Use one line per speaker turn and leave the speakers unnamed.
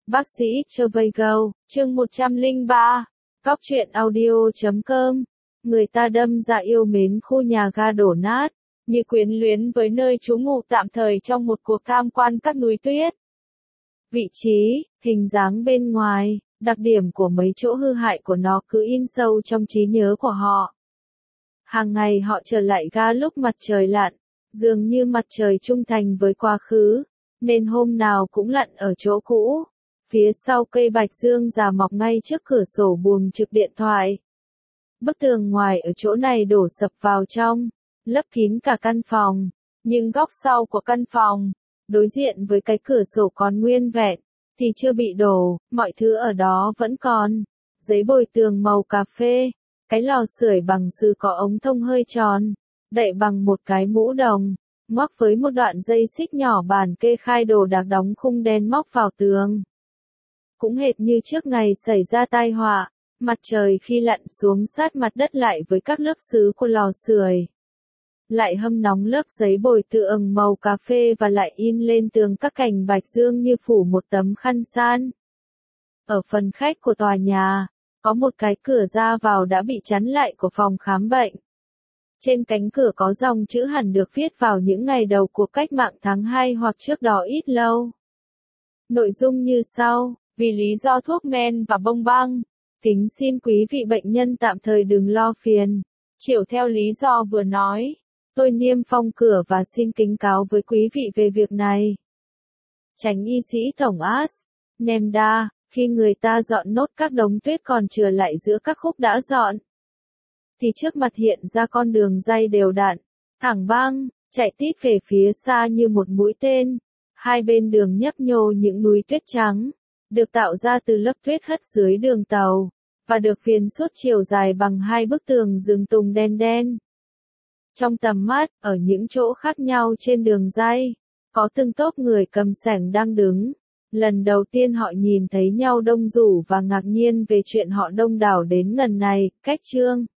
Bác sĩ Travago, chương 103, Cóc truyện audio.com. Người ta đâm ra yêu mến khu nhà ga đổ nát, như quyến luyến với nơi trú ngụ tạm thời trong một cuộc tham quan các núi tuyết. Vị trí, hình dáng bên ngoài, đặc điểm của mấy chỗ hư hại của nó cứ in sâu trong trí nhớ của họ. Hàng ngày họ trở lại ga lúc mặt trời lặn, dường như mặt trời trung thành với quá khứ, nên hôm nào cũng lặn ở chỗ cũ. Phía sau cây bạch dương già mọc ngay trước cửa sổ buồng trực điện thoại. Bức tường ngoài ở chỗ này đổ sập vào trong, lấp kín cả căn phòng, nhưng góc sau của căn phòng, đối diện với cái cửa sổ còn nguyên vẹn, thì chưa bị đổ, mọi thứ ở đó vẫn còn. Giấy bồi tường màu cà phê, cái lò sưởi bằng sứ có ống thông hơi tròn, đậy bằng một cái mũ đồng, ngoắc với một đoạn dây xích nhỏ, bàn kê khai đồ đạc đóng khung đen móc vào tường. Cũng hệt như trước ngày xảy ra tai họa, mặt trời khi lặn xuống sát mặt đất lại với các lớp sứ của lò sưởi, lại hâm nóng lớp giấy bồi tường màu cà phê và lại in lên tường các cành bạch dương như phủ một tấm khăn san. Ở phần khách của tòa nhà, có một cái cửa ra vào đã bị chắn lại của phòng khám bệnh. Trên cánh cửa có dòng chữ hẳn được viết vào những ngày đầu cuộc cách mạng tháng 2 hoặc trước đó ít lâu. Nội dung như sau: vì lý do thuốc men và bông băng, kính xin quý vị bệnh nhân tạm thời đừng lo phiền. Chiều theo lý do vừa nói, tôi niêm phong cửa và xin kính cáo với quý vị về việc này. Chánh y sĩ tổng As, Nemda, khi người ta dọn nốt các đống tuyết còn chừa lại giữa các khúc đã dọn, thì trước mặt hiện ra con đường ray đều đặn, thẳng băng, chạy tít về phía xa như một mũi tên. Hai bên đường nhấp nhô những núi tuyết trắng, được tạo ra từ lớp tuyết hất dưới đường tàu, và được viền suốt chiều dài bằng hai bức tường rừng tùng đen đen. Trong tầm mắt, ở những chỗ khác nhau trên đường ray, có từng tốp người cầm sẻng đang đứng. Lần đầu tiên họ nhìn thấy nhau đông đủ và ngạc nhiên về chuyện họ đông đảo đến ngần này. Cách chương